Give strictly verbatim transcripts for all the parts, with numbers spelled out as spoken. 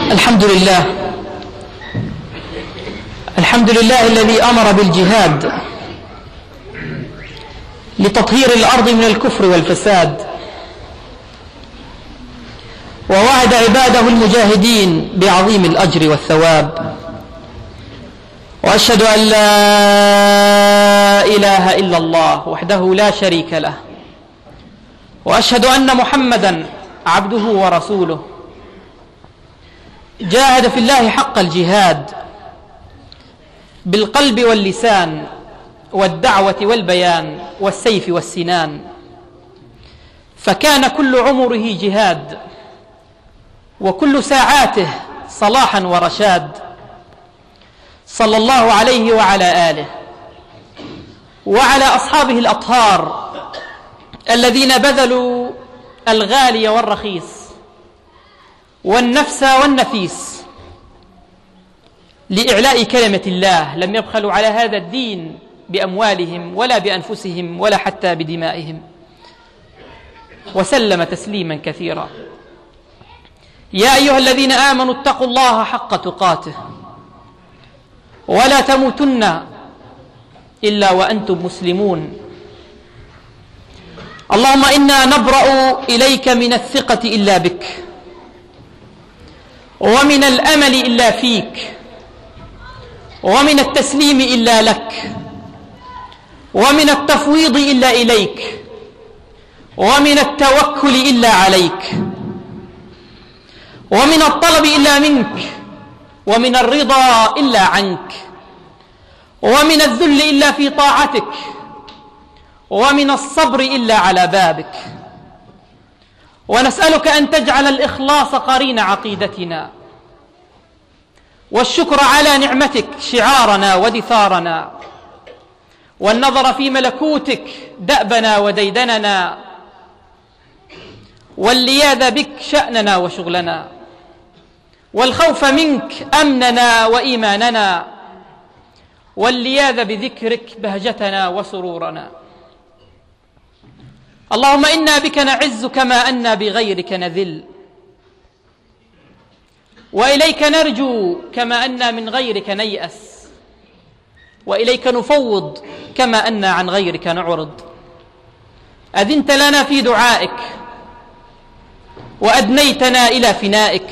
الحمد لله الحمد لله الذي أمر بالجهاد لتطهير الأرض من الكفر والفساد، ووعد عباده المجاهدين بعظيم الأجر والثواب. وأشهد أن لا إله إلا الله وحده لا شريك له، وأشهد أن محمدا عبده ورسوله جاهد في الله حق الجهاد بالقلب واللسان والدعوة والبيان والسيف والسنان، فكان كل عمره جهاد وكل ساعاته صلاحا ورشاد، صلى الله عليه وعلى آله وعلى أصحابه الأطهار الذين بذلوا الغالي والرخيص والنفس والنفيس لإعلاء كلمة الله، لم يبخلوا على هذا الدين بأموالهم ولا بأنفسهم ولا حتى بدمائهم، وسلم تسليما كثيرا. يا أيها الذين آمنوا اتقوا الله حق تقاته ولا تموتن إلا وأنتم مسلمون. اللهم إنا نبرأ إليك من الثقة إلا بك، ومن الأمل إلا فيك، ومن التسليم إلا لك، ومن التفويض إلا إليك، ومن التوكل إلا عليك، ومن الطلب إلا منك، ومن الرضا إلا عنك، ومن الذل إلا في طاعتك، ومن الصبر إلا على بابك. ونسألك أن تجعل الإخلاص قرين عقيدتنا، والشكر على نعمتك شعارنا ودثارنا، والنظر في ملكوتك دأبنا وديدننا، واللياذ بك شأننا وشغلنا، والخوف منك أمننا وإيماننا، واللياذ بذكرك بهجتنا وسرورنا. اللهم إنا بك نعز كما أنا بغيرك نذل، وإليك نرجو كما أنا من غيرك نيأس، وإليك نفوض كما أنا عن غيرك نعرض. أذنت لنا في دعائك وأدنيتنا إلى فنائك،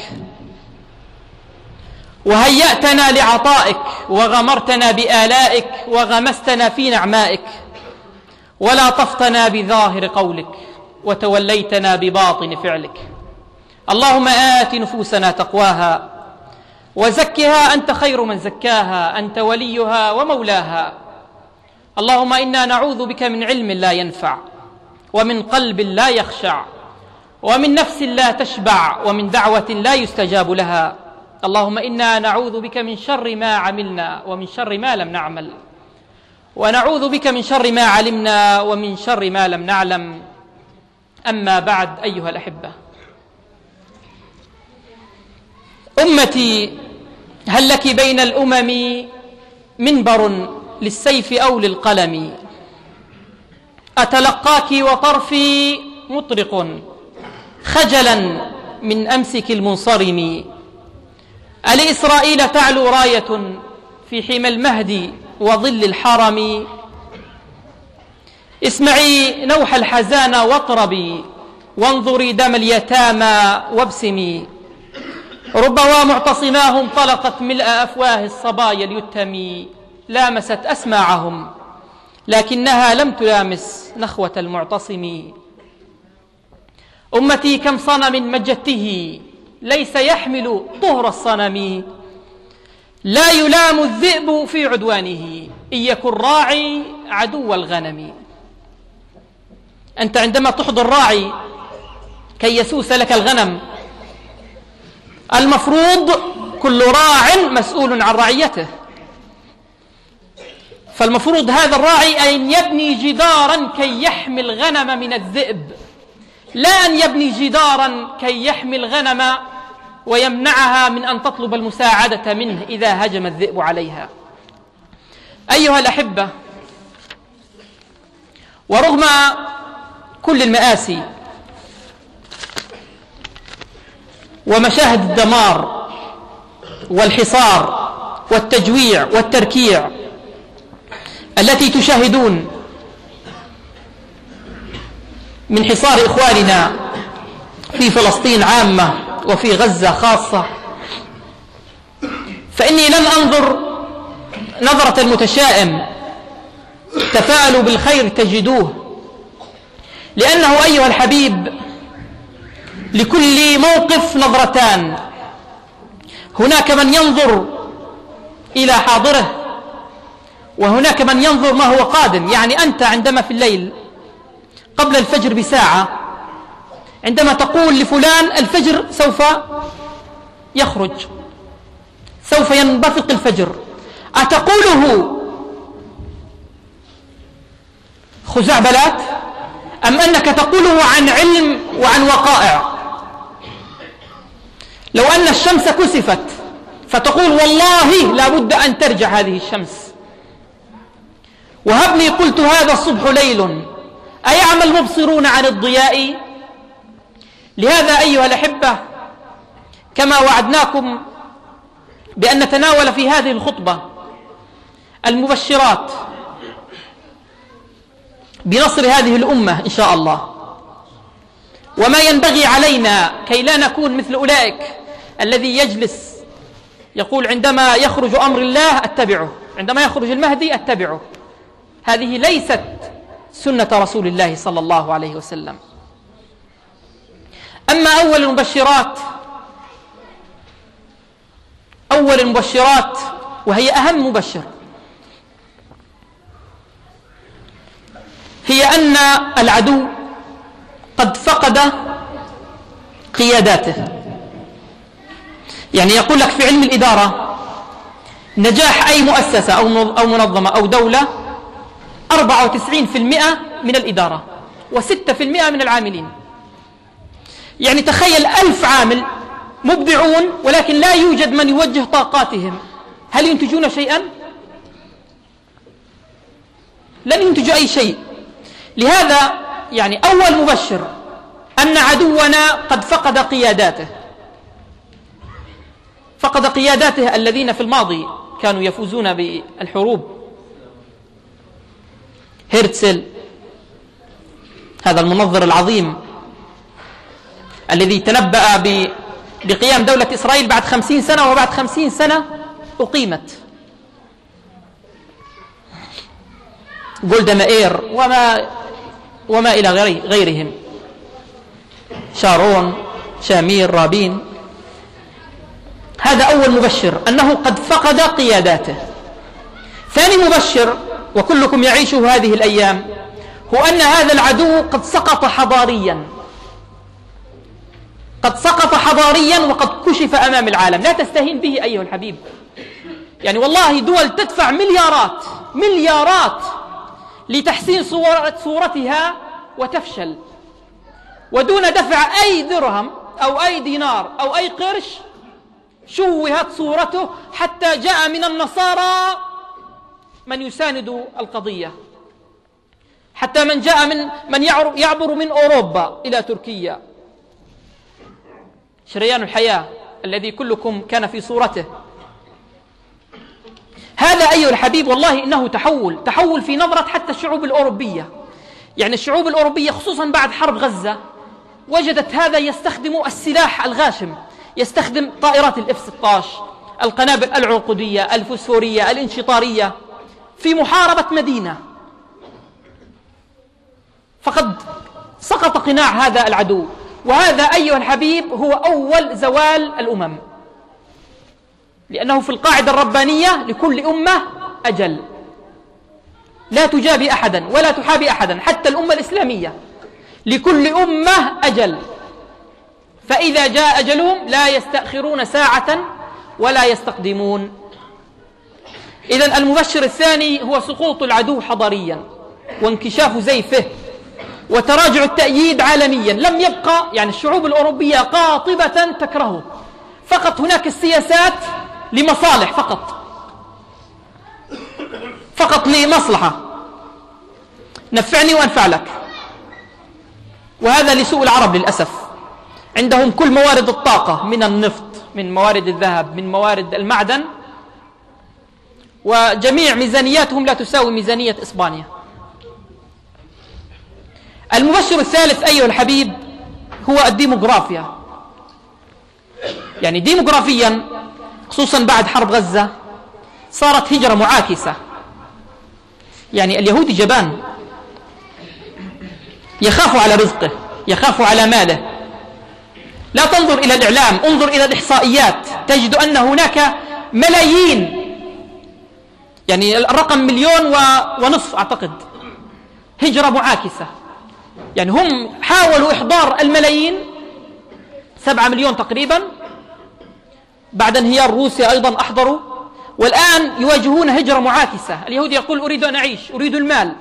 وهيأتنا لعطائك وغمرتنا بآلائك وغمستنا في نعمائك، ولا طفتنا بظاهر قولك وتوليتنا بباطن فعلك. اللهم آت نفوسنا تقواها وزكها أنت خير من زكاها، أنت وليها ومولاها. اللهم إنا نعوذ بك من علم لا ينفع، ومن قلب لا يخشع، ومن نفس لا تشبع، ومن دعوة لا يستجاب لها. اللهم إنا نعوذ بك من شر ما عملنا ومن شر ما لم نعمل، ونعوذ بك من شر ما علمنا ومن شر ما لم نعلم. أما بعد، أيها الأحبة، أمتي، هل لك بين الأمم منبر للسيف أو للقلم؟ أتلقاك وطرفي مطرق خجلا من أمسك المنصرم. ألإسرائيل تعلو راية في حمى المهد وظل الحرم؟ اسمعي نوح الحزان واطربي، وانظري دم اليتامى وابسمي. ربما معتصماهم طلقت ملء أفواه الصبايا اليتم، لامست أسماعهم لكنها لم تلامس نخوة المعتصم. أمتي، كم صنم مجدته ليس يحمل طهر الصنم، لا يلام الذئب في عدوانه إن يكن راعي عدو الغنم. أنت عندما تحضر راعي كي يسوس لك الغنم، المفروض كل راع مسؤول عن رعيته، فالمفروض هذا الراعي أن يبني جدارا كي يحمي الغنم من الذئب، لا أن يبني جدارا كي يحمي الغنم ويمنعها من أن تطلب المساعدة منه إذا هجم الذئب عليها. أيها الأحبة، ورغم كل المآسي ومشاهد الدمار والحصار والتجويع والتركيع التي تشاهدون من حصار إخواننا في فلسطين عامة وفي غزة خاصة، فإني لن أنظر نظرة المتشائم تفاءلوا بالخير تجدوه، لأنه أيها الحبيب لكل موقف نظرتان. هناك من ينظر إلى حاضره، وهناك من ينظر ما هو قادم. يعني أنت عندما في الليل قبل الفجر بساعة عندما تقول لفلان الفجر سوف يخرج، سوف ينبثق الفجر، أتقوله خزعبلات أم أنك تقوله عن علم وعن وقائع؟ لو أن الشمس كسفت فتقول والله لا بد أن ترجع هذه الشمس، وهبني قلت هذا الصبح ليل أيعمى المبصرون عن الضياء. لهذا أيها الأحبة كما وعدناكم بأن نتناول في هذه الخطبة المبشرات بنصر هذه الأمة إن شاء الله، وما ينبغي علينا كي لا نكون مثل أولئك الذي يجلس يقول عندما يخرج أمر الله أتبعه، عندما يخرج المهدي أتبعه. هذه ليست سنة رسول الله صلى الله عليه وسلم. أما أول المبشرات أول المبشرات وهي أهم مبشر، هي أن العدو قد فقد قياداته. يعني يقول لك في علم الإدارة نجاح أي مؤسسة أو منظمة أو دولة أربعة وتسعين بالمئة من الإدارة وستة بالمئة من العاملين. يعني تخيل ألف عامل مبدعون ولكن لا يوجد من يوجه طاقاتهم، هل ينتجون شيئا؟ لن ينتجوا أي شيء. لهذا يعني أول مبشر أن عدونا قد فقد قياداته، فقد قياداته الذين في الماضي كانوا يفوزون بالحروب. هيرتزل هذا المنظر العظيم الذي تنبأ بقيام دولة إسرائيل بعد خمسين سنة، وبعد خمسين سنة أقيمت. جولدا مائير وما, وما إلى غيرهم، شارون، شامير، رابين. هذا أول مبشر أنه قد فقد قياداته. ثاني مبشر وكلكم يعيشه هذه الأيام هو أن هذا العدو قد سقط حضاريا، قد سقط حضاريا وقد كشف أمام العالم. لا تستهين به أيها الحبيب. يعني والله دول تدفع مليارات مليارات لتحسين صورتها وتفشل، ودون دفع أي درهم أو أي دينار أو أي قرش شوهت صورته، حتى جاء من النصارى من يساند القضية، حتى من جاء من من يعبر من أوروبا إلى تركيا. شريان الحياة الذي كلكم كان في صورته. هذا أيها الحبيب والله إنه تحول تحول في نظرة حتى الشعوب الأوروبية. يعني الشعوب الأوروبية خصوصا بعد حرب غزة وجدت هذا يستخدم السلاح الغاشم، يستخدم طائرات الإف ستة عشر، القنابل العنقودية، الفوسفورية، الانشطارية في محاربة مدينة. فقد سقط قناع هذا العدو. وهذا أيها الحبيب هو أول زوال الأمم، لأنه في القاعدة الربانية لكل أمة أجل، لا تجابي أحدا ولا تحابي أحدا، حتى الأمة الإسلامية لكل أمة أجل، فإذا جاء أجلهم لا يستأخرون ساعة ولا يستقدمون. إذن المبشر الثاني هو سقوط العدو حضاريا وانكشاف زيفه وتراجع التأييد عالميا. لم يبقى يعني الشعوب الأوروبية قاطبة تكرهه، فقط هناك السياسات لمصالح، فقط فقط لمصلحة، نفعني وأنفع لك. وهذا لسوء العرب للأسف، عندهم كل موارد الطاقة من النفط من موارد الذهب، من موارد المعدن، وجميع ميزانياتهم لا تساوي ميزانية إسبانيا. المبشر الثالث أيها الحبيب هو الديموغرافيا. يعني ديموغرافيا خصوصا بعد حرب غزة صارت هجرة معاكسة. يعني اليهودي جبان، يخاف على رزقه، يخاف على ماله. لا تنظر إلى الإعلام، انظر إلى الإحصائيات، تجد أن هناك ملايين، يعني الرقم مليون ونصف أعتقد، هجرة معاكسة. يعني هم حاولوا إحضار الملايين، سبعة مليون تقريبا، بعد انهيار روسيا أيضا أحضروا، والآن يواجهون هجرة معاكسة. اليهودي يقول أريد أن أعيش، أريد المال.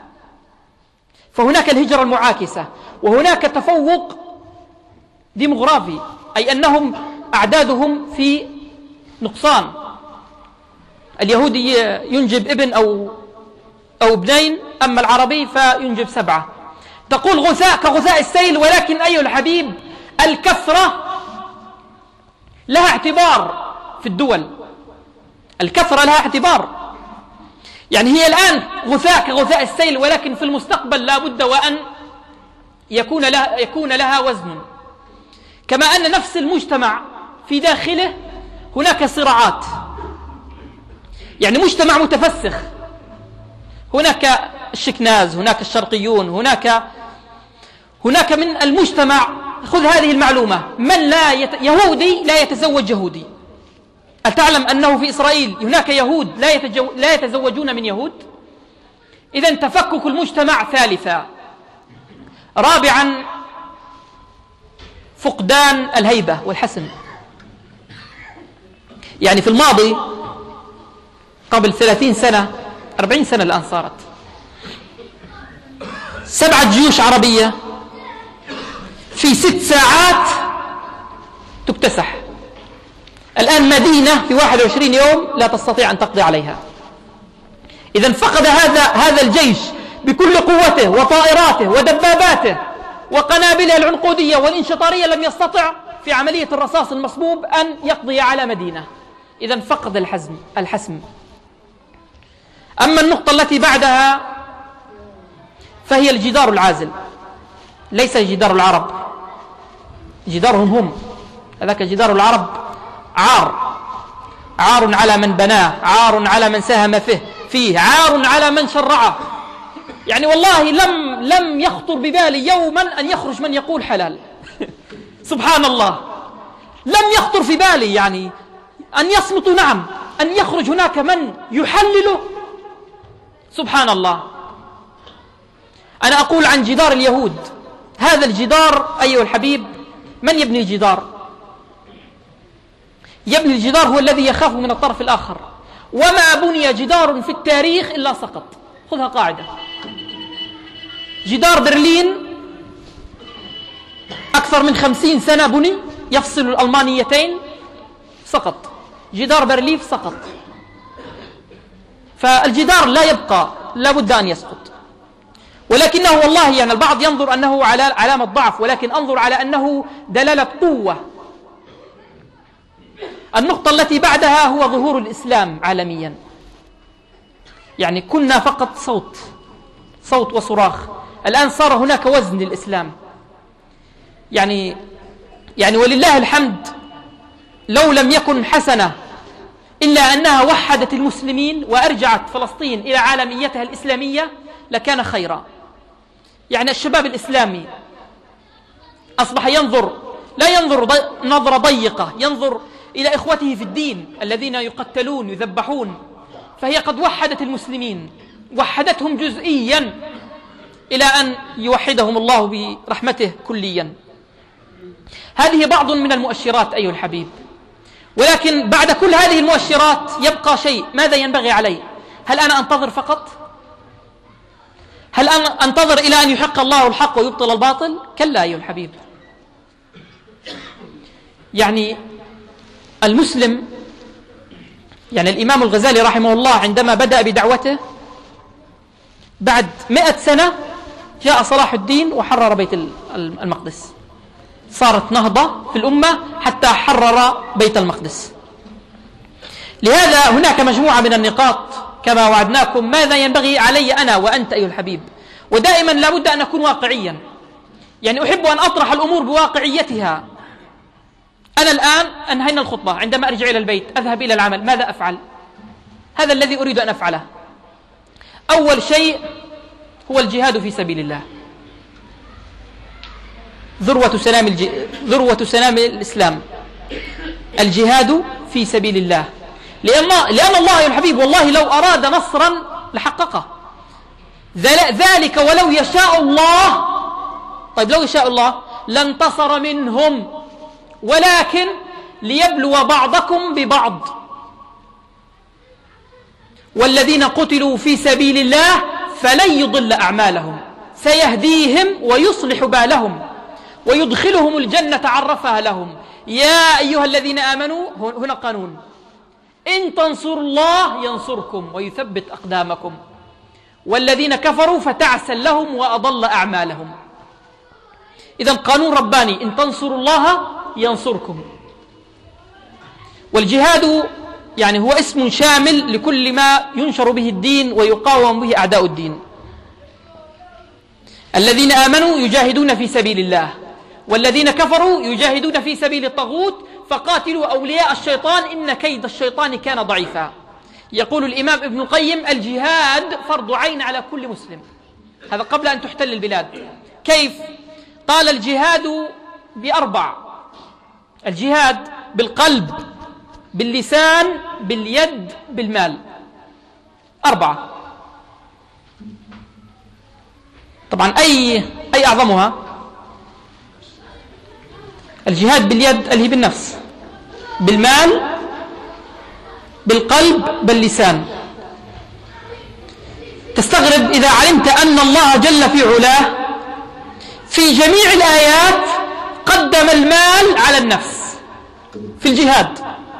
فهناك الهجرة المعاكسة، وهناك تفوق ديموغرافي، أي أنهم أعدادهم في نقصان. اليهودي ينجب ابن أو أو ابنين، أما العربي فينجب سبعة. تقول غثاء كغثاء السيل، ولكن أيها الحبيب الكثرة لها اعتبار في الدول، الكثرة لها اعتبار. يعني هي الآن غثاء كغثاء السيل، ولكن في المستقبل لا بد وأن يكون لها, يكون لها وزن. كما أن نفس المجتمع في داخله هناك صراعات، يعني مجتمع متفسخ، هناك الشكناز، هناك الشرقيون، هناك هناك من المجتمع. خذ هذه المعلومة: من لا يت... يهودي لا يتزوج يهودي. أتعلم أنه في إسرائيل هناك يهود لا, يتجو... لا يتزوجون من يهود؟ إذن تفكك المجتمع. ثالثا، رابعا، فقدان الهيبة والحسم. يعني في الماضي قبل ثلاثين سنة، أربعين سنة الآن صارت، سبعة جيوش عربية في ست ساعات تكتسح. الآن مدينة في واحد وعشرين يوم لا تستطيع أن تقضي عليها. إذن فقد هذا هذا الجيش بكل قوته وطائراته ودباباته وقنابله العنقودية والانشطارية، لم يستطع في عملية الرصاص المصبوب أن يقضي على مدينة. إذن فقد الحزم الحسم. أما النقطة التي بعدها فهي الجدار العازل، ليس جدار العرب، جدارهم هم. هذاك جدار العرب عار، عار على من بناه، عار على من ساهم فيه فيه عار على من شرعه. يعني والله لم لم يخطر ببالي يوما أن يخرج من يقول حلال سبحان الله، لم يخطر في بالي يعني أن يصمتوا، نعم، أن يخرج هناك من يحلل. سبحان الله. أنا أقول عن جدار اليهود، هذا الجدار أيها الحبيب، من يبني الجدار؟ يبني الجدار هو الذي يخاف من الطرف الآخر. وما بني جدار في التاريخ إلا سقط. خذها قاعدة: جدار برلين أكثر من خمسين سنة بني يفصل الألمانيتين، سقط. جدار برلين سقط. فالجدار لا يبقى، لا بد أن يسقط. ولكنه والله يعني البعض ينظر أنه على علامة ضعف، ولكن أنظر على أنه دلالة قوة. النقطة التي بعدها هو ظهور الإسلام عالميا. يعني كنا فقط صوت صوت وصراخ، الآن صار هناك وزن للإسلام. يعني يعني ولله الحمد، لو لم يكن حسنة إلا أنها وحدت المسلمين وأرجعت فلسطين إلى عالميتها الإسلامية لكان خيرا. يعني الشباب الإسلامي أصبح ينظر، لا ينظر ضي... نظرة ضيقة، ينظر إلى إخوته في الدين الذين يقتلون يذبحون. فهي قد وحدت المسلمين، وحدتهم جزئيا إلى أن يوحدهم الله برحمته كليا. هذه بعض من المؤشرات أيها الحبيب. ولكن بعد كل هذه المؤشرات يبقى شيء، ماذا ينبغي علي؟ هل أنا أنتظر فقط؟ هل أنا أنتظر إلى أن يحق الله الحق ويبطل الباطل؟ كلا أيها الحبيب. يعني المسلم، يعني الإمام الغزالي رحمه الله عندما بدأ بدعوته بعد مئة سنة جاء صلاح الدين وحرر بيت المقدس. صارت نهضة في الأمة حتى حرر بيت المقدس. لهذا هناك مجموعة من النقاط كما وعدناكم. ماذا ينبغي علي أنا وأنت أيها الحبيب؟ ودائما لابد أن أكون واقعيا، يعني أحب أن أطرح الأمور بواقعيتها. أنا الآن أنهينا الخطبة، عندما أرجع إلى البيت أذهب إلى العمل، ماذا أفعل؟ هذا الذي أريد أن أفعله. أول شيء هو الجهاد في سبيل الله، ذروة سلام, الج... ذروة سلام الإسلام، الجهاد في سبيل الله. لأن, لأن الله يا الحبيب والله لو أراد نصرا لحققه، ذلك ولو يشاء الله. طيب لو يشاء الله لانتصر منهم، ولكن ليبلو بعضكم ببعض. والذين قتلوا في سبيل الله فلن يضل أعمالهم، سيهديهم ويصلح بالهم ويدخلهم الجنة عرفها لهم. يا أيها الذين آمنوا، هنا قانون، إن تنصروا الله ينصركم ويثبت أقدامكم، والذين كفروا فتعسا لهم وأضل أعمالهم. إذن قانون رباني، إن تنصروا الله ينصركم. والجهاد يعني هو اسم شامل لكل ما ينشر به الدين ويقاوم به أعداء الدين. الذين آمنوا يجاهدون في سبيل الله، والذين كفروا يجاهدون في سبيل الطاغوت، فقاتلوا أولياء الشيطان إن كيد الشيطان كان ضعيفا. يقول الإمام ابن القيم: الجهاد فرض عين على كل مسلم. هذا قبل أن تحتل البلاد. كيف؟ قال: الجهاد بأربع: الجهاد بالقلب، باللسان، باليد، بالمال. أربعة. طبعا أي أي أعظمها؟ الجهاد باليد اللي هي بالنفس، بالمال، بالقلب، باللسان. تستغرب إذا علمت أن الله جل في علاه في جميع الآيات قدم المال على النفس. في الجهاد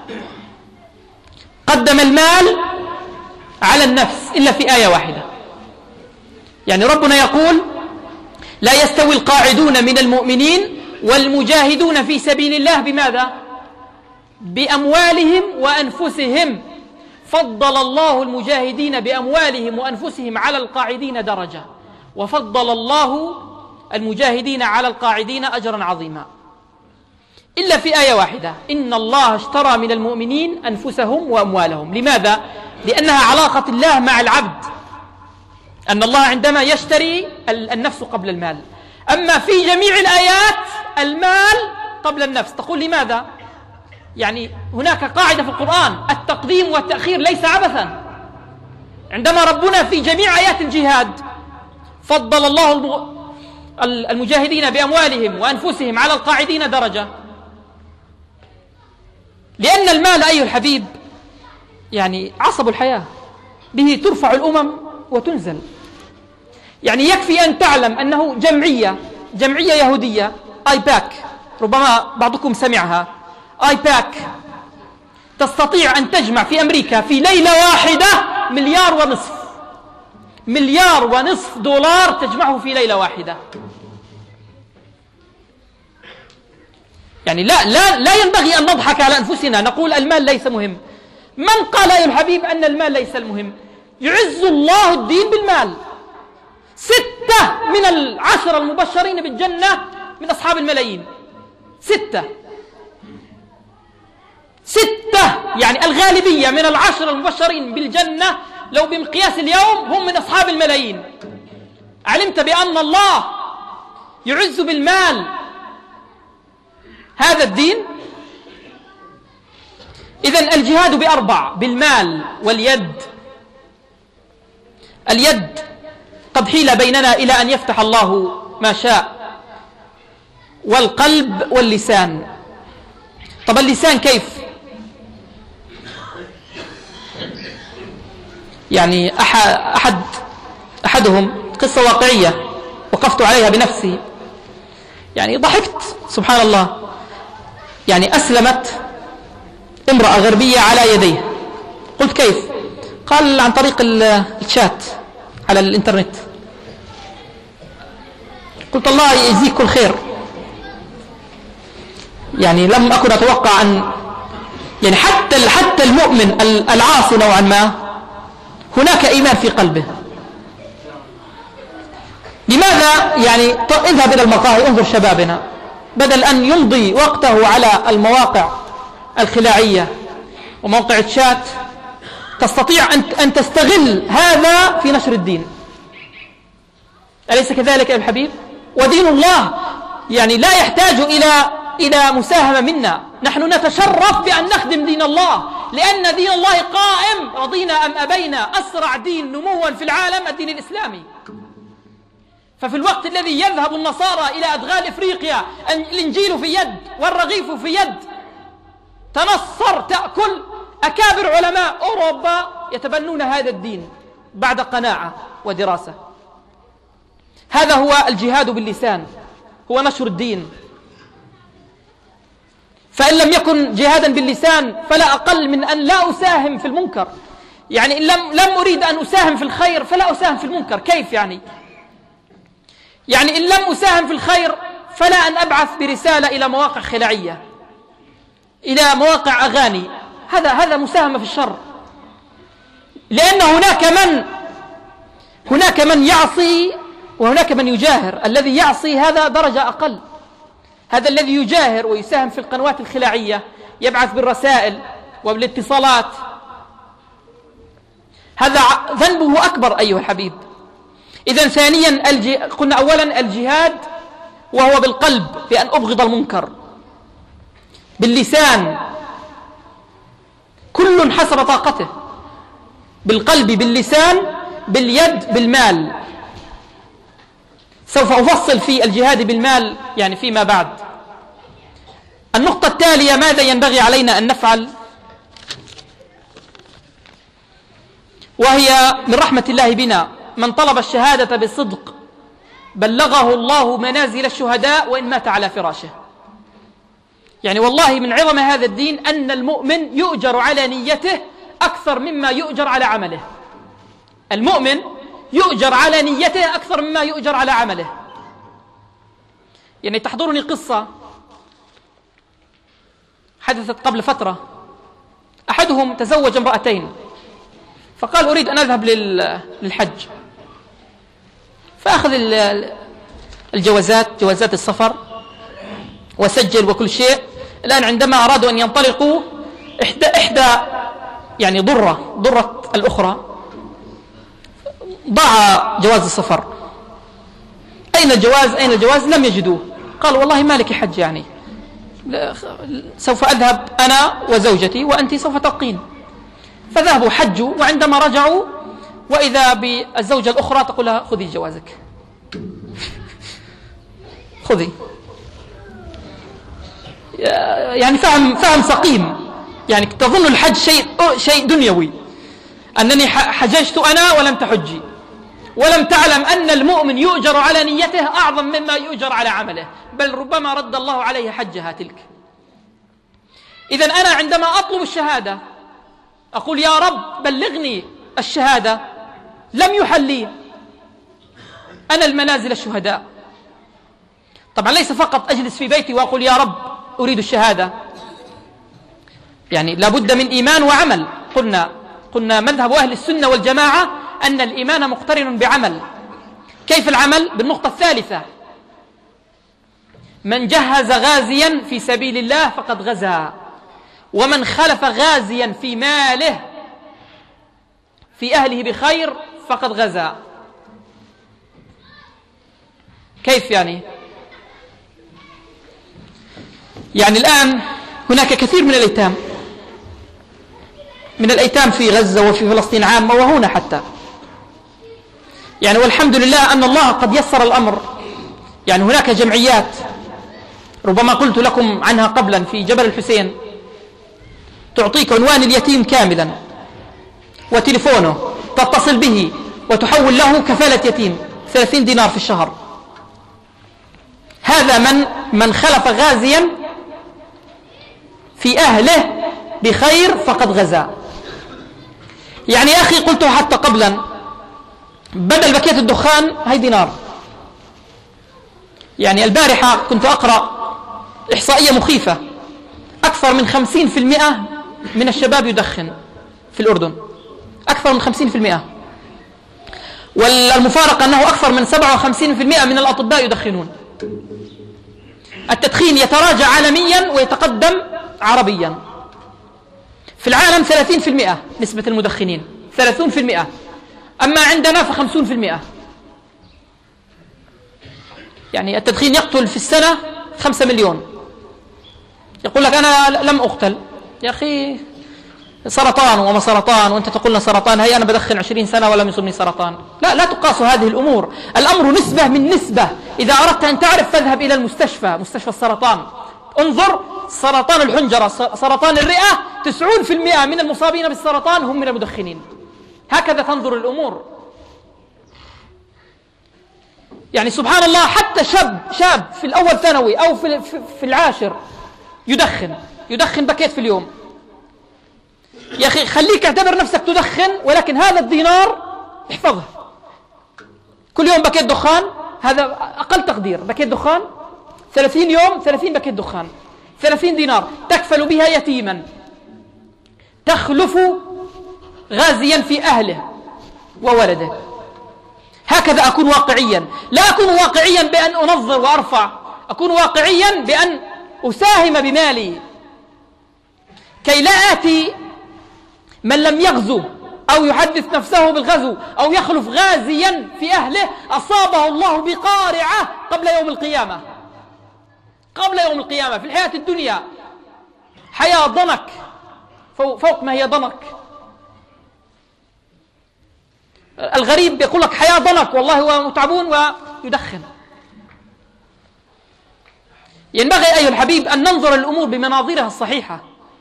قدم المال على النفس إلا في آية واحدة. يعني ربنا يقول: لا يستوي القاعدون من المؤمنين والمجاهدون في سبيل الله بماذا؟ بأموالهم وأنفسهم. فضل الله المجاهدين بأموالهم وأنفسهم على القاعدين درجة، وفضل الله المجاهدين على القاعدين أجرا عظيما. إلا في آية واحدة: إن الله اشترى من المؤمنين أنفسهم وأموالهم. لماذا؟ لأنها علاقة الله مع العبد، أن الله عندما يشتري النفس قبل المال. أما في جميع الآيات المال قبل النفس. تقول لماذا؟ يعني هناك قاعدة في القرآن: التقديم والتأخير ليس عبثا. عندما ربنا في جميع آيات الجهاد فضل الله المجاهدين بأموالهم وأنفسهم على القاعدين درجة، لأن المال أيها الحبيب يعني عصب الحياة، به ترفع الأمم وتنزل. يعني يكفي أن تعلم أنه جمعية جمعية يهودية آيباك، ربما بعضكم سمعها، آيباك تستطيع أن تجمع في أمريكا في ليلة واحدة مليار ونصف مليار ونصف دولار، تجمعه في ليلة واحدة. يعني لا لا لا ينبغي أن نضحك على أنفسنا نقول المال ليس مهم. من قال أيها الحبيب أن المال ليس المهم؟ يعز الله الدين بالمال. ستة من العشر المبشرين بالجنة من أصحاب الملايين. ستة ستة يعني الغالبية من العشر المبشرين بالجنة لو بمقياس اليوم هم من أصحاب الملايين. علمت بأن الله يعز بالمال هذا الدين؟ إذن الجهاد بأربع: بالمال واليد. اليد قد حيل بيننا إلى أن يفتح الله ما شاء، والقلب واللسان. طب اللسان كيف؟ يعني أحد أحدهم قصة واقعية وقفت عليها بنفسي، يعني ضحكت سبحان الله. يعني أسلمت امرأة غربية على يديه. قلت كيف؟ قال عن طريق الشات على الإنترنت. قلت الله يجزيك كل خير. يعني لم أكن أتوقع أن يعني حتى حتى المؤمن العاصي نوعا ما هناك إيمان في قلبه. لماذا يعني اذهب إلى المقاهي، انظر شبابنا بدل أن يمضي وقته على المواقع الخلاعية وموقع الشات، تستطيع أن تستغل هذا في نشر الدين. أليس كذلك يا الحبيب؟ ودين الله يعني لا يحتاج إلى إلى مساهمة منا. نحن نتشرف بأن نخدم دين الله، لأن دين الله قائم رضينا أم أبينا. أسرع دين نموا في العالم الدين الإسلامي. ففي الوقت الذي يذهب النصارى إلى أدغال إفريقيا الإنجيل في يد والرغيف في يد، تنصر تأكل أكابر علماء أوروبا يتبنون هذا الدين بعد قناعة ودراسة. هذا هو الجهاد باللسان، هو نشر الدين. فإن لم يكن جهادا باللسان فلا أقل من أن لا أساهم في المنكر. يعني إن لم, لم أريد أن أساهم في الخير فلا أساهم في المنكر. كيف يعني؟ يعني إن لم أساهم في الخير فلا أن أبعث برسالة إلى مواقع خلاعية، إلى مواقع أغاني. هذا هذا مساهمة في الشر، لأن هناك من هناك من يعصي وهناك من يجاهر. الذي يعصي هذا درجة أقل. هذا الذي يجاهر ويساهم في القنوات الخلاعية، يبعث بالرسائل وبالاتصالات، هذا ذنبه أكبر أيها الحبيب. إذن ثانيا الجي... قلنا أولا الجهاد وهو بالقلب بأن أبغض المنكر، باللسان كل حسب طاقته، بالقلب، باللسان، باليد، بالمال. سوف أفصل في الجهاد بالمال يعني فيما بعد. النقطة التالية: ماذا ينبغي علينا أن نفعل؟ وهي من رحمة الله بنا، من طلب الشهادة بصدق بلغه الله منازل الشهداء وإن مات على فراشه. يعني والله من عظم هذا الدين أن المؤمن يؤجر على نيته أكثر مما يؤجر على عمله. المؤمن يؤجر على نيته أكثر مما يؤجر على عمله. يعني تحضرني قصة حدثت قبل فترة. أحدهم تزوج امرأتين، فقال أريد أن أذهب للحج، فأخذ الجوازات جوازات السفر وسجل وكل شيء. الآن عندما أرادوا أن ينطلقوا، إحدى, إحدى يعني ضرة ضرة الأخرى، ضاع جواز السفر. أين الجواز أين الجواز لم يجدوه. قال والله ما لك حج، يعني سوف أذهب أنا وزوجتي وأنت سوف تبقين. فذهبوا حجوا، وعندما رجعوا وإذا بالزوجة الأخرى تقول لها خذي جوازك، خذي. يعني فهم فهم سقيم. يعني تظن الحج شيء شيء دنيوي، أنني حججت أنا ولم تحجي، ولم تعلم أن المؤمن يؤجر على نيته أعظم مما يؤجر على عمله، بل ربما رد الله عليه حجها تلك. إذن أنا عندما أطلب الشهادة أقول يا رب بلغني الشهادة، لم يحل لي أنا المنازل الشهداء. طبعا ليس فقط أجلس في بيتي وأقول يا رب أريد الشهادة، يعني لابد من إيمان وعمل. قلنا قلنا مذهب أهل السنة والجماعة أن الإيمان مقترن بعمل. كيف العمل؟ بالنقطة الثالثة: من جهز غازيا في سبيل الله فقد غزا، ومن خلف غازيا في ماله في أهله بخير فقد غزا. كيف يعني؟ يعني الآن هناك كثير من الأيتام من الأيتام في غزة وفي فلسطين عامة وهنا حتى، يعني والحمد لله أن الله قد يسر الأمر. يعني هناك جمعيات ربما قلت لكم عنها قبلا في جبل الحسين، تعطيك عنوان اليتيم كاملا وتليفونه، تتصل به وتحول له كفالة يتيم ثلاثين دينار في الشهر. هذا من من خلف غازيا في أهله بخير فقد غزا. يعني يا أخي قلت حتى قبلا، بدل بكية الدخان هاي دينار. يعني البارحة كنت أقرأ إحصائية مخيفة، أكثر من خمسين في المئة من الشباب يدخن في الأردن، أكثر من خمسين في المئة. والمفارقة أنه أكثر من سبعة وخمسين في المئة من الأطباء يدخنون. التدخين يتراجع عالميا ويتقدم عربيا. في العالم ثلاثين في المئة نسبة المدخنين، ثلاثون في المئة، أما عندنا فخمسون في المئة. يعني التدخين يقتل في السنة خمسة مليون. يقول لك أنا لم أقتل، يا أخي سرطان وما سرطان، وأنت تقولنا سرطان، هي أنا بدخن عشرين سنة ولم يصبني سرطان. لا لا تقاس هذه الأمور، الأمر نسبة من نسبة. إذا أردت أن تعرف فاذهب إلى المستشفى، مستشفى السرطان، انظر سرطان الحنجرة، سرطان الرئة، تسعون في المئة من المصابين بالسرطان هم من المدخنين. هكذا تنظر الأمور. يعني سبحان الله، حتى شاب شاب في الأول ثانوي أو في في العاشر يدخن يدخن باكيت في اليوم. يا أخي خليك اعتبر نفسك تدخن، ولكن هذا الدينار احفظه، كل يوم باكيت دخان، هذا أقل تقدير. باكيت دخان ثلاثين يوم، ثلاثين باكيت دخان، ثلاثين دينار تكفل بها يتيما، تخلف غازيا في أهله وولده. هكذا أكون واقعيا، لا أكون واقعيا بأن أنظر وأرفع، أكون واقعيا بأن أساهم بمالي كي لا آتي من لم يغزو أو يحدث نفسه بالغزو أو يخلف غازيا في أهله أصابه الله بقارعة قبل يوم القيامة. قبل يوم القيامة في الحياة الدنيا حياة ضنك فوق ما هي ضنك. الغريب يقول لك حياة ضنك، والله هو متعبون ويدخن. ينبغي أيها الحبيب أن ننظر الأمور بمناظرها الصحيحة.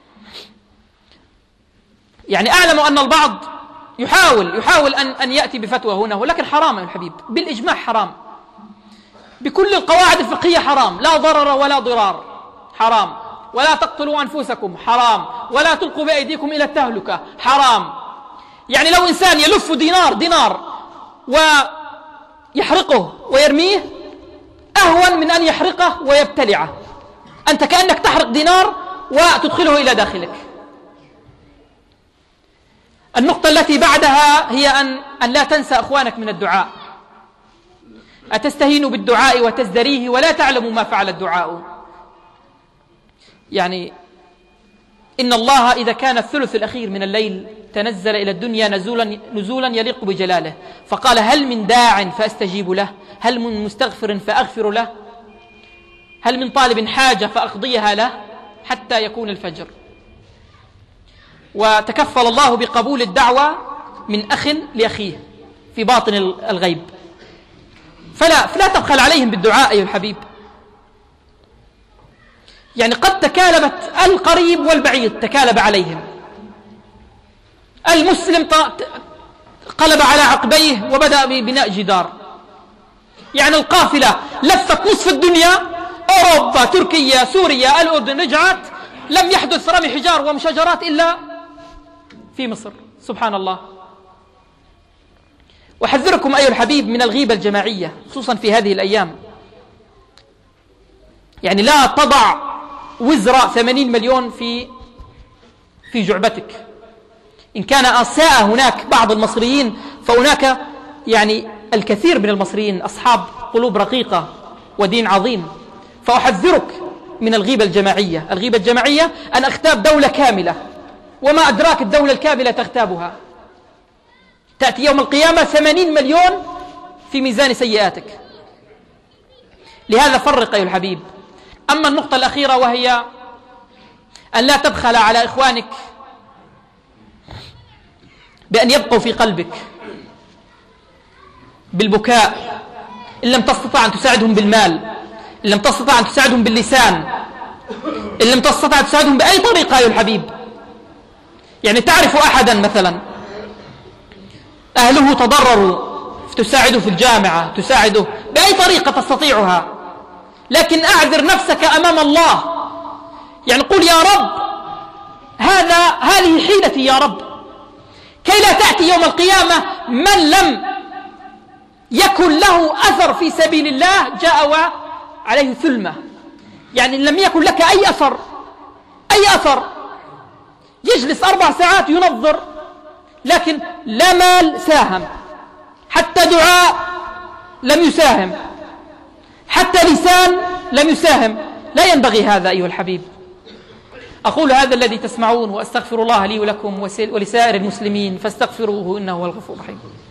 يعني أعلم أن البعض يحاول يحاول أن أن يأتي بفتوى هنا، ولكن حرام يا الحبيب، بالإجماع حرام، بكل القواعد الفقهية حرام. لا ضرر ولا ضرار، حرام. ولا تقتلوا أنفسكم، حرام. ولا تلقوا بأيديكم إلى التهلكة، حرام. يعني لو إنسان يلف دينار دينار ويحرقه ويرميه أهون من أن يحرقه ويبتلعه. أنت كأنك تحرق دينار وتدخله إلى داخلك. النقطة التي بعدها هي أن, أن لا تنسى أخوانك من الدعاء. أتستهين بالدعاء وتزدريه ولا تعلم ما فعل الدعاء. يعني إن الله إذا كان الثلث الأخير من الليل تنزل إلى الدنيا نزولا, نزولا يليق بجلاله، فقال هل من داع فأستجيب له، هل من مستغفر فأغفر له، هل من طالب حاجة فأقضيها له حتى يكون الفجر. وتكفل الله بقبول الدعوة من أخ لأخيه في باطن الغيب، فلا, فلا تبخل عليهم بالدعاء أيها الحبيب. يعني قد تكالبت القريب والبعيد، تكالب عليهم. المسلم قلب على عقبيه وبدأ ببناء جدار. يعني القافلة لفت نصف الدنيا، أوروبا، تركيا، سوريا، الأردن، رجعت، لم يحدث رمي حجار ومشاجرات إلا في مصر. سبحان الله. وحذركم أيها الحبيب من الغيبة الجماعية خصوصا في هذه الأيام. يعني لا تضع وزر ثمانين مليون في في جعبتك. إن كان أساء هناك بعض المصريين، فهناك يعني الكثير من المصريين أصحاب قلوب رقيقة ودين عظيم. فأحذرك من الغيبة الجماعية. الغيبة الجماعية أن أغتاب دولة كاملة، وما أدراك الدولة الكاملة تغتابها، تأتي يوم القيامة ثمانين مليون في ميزان سيئاتك. لهذا فرق أيها الحبيب. أما النقطة الأخيرة وهي أن لا تبخل على إخوانك بأن يبقوا في قلبك بالبكاء، إن لم تستطع أن تساعدهم بالمال، إن لم تستطع أن تساعدهم باللسان، إن لم تستطع أن تساعدهم بأي طريقة أيها الحبيب. يعني تعرف أحدا مثلا أهله تضرروا، تساعده في الجامعة، تساعده بأي طريقة تستطيعها، لكن أعذر نفسك أمام الله. يعني قل يا رب هذا هذه حيلتي يا رب، كي لا تأتي يوم القيامة من لم يكن له أثر في سبيل الله جاء وعليه ثلمة. يعني لم يكن لك أي أثر، أي أثر، يجلس أربع ساعات ينظر لكن لا مال ساهم، حتى دعاء لم يساهم، حتى لسان لم يساهم. لا ينبغي هذا أيها الحبيب. أقول هذا الذي تسمعون وأستغفر الله لي ولكم ولسائر المسلمين فاستغفروه إنه هو الغفور الرحيم.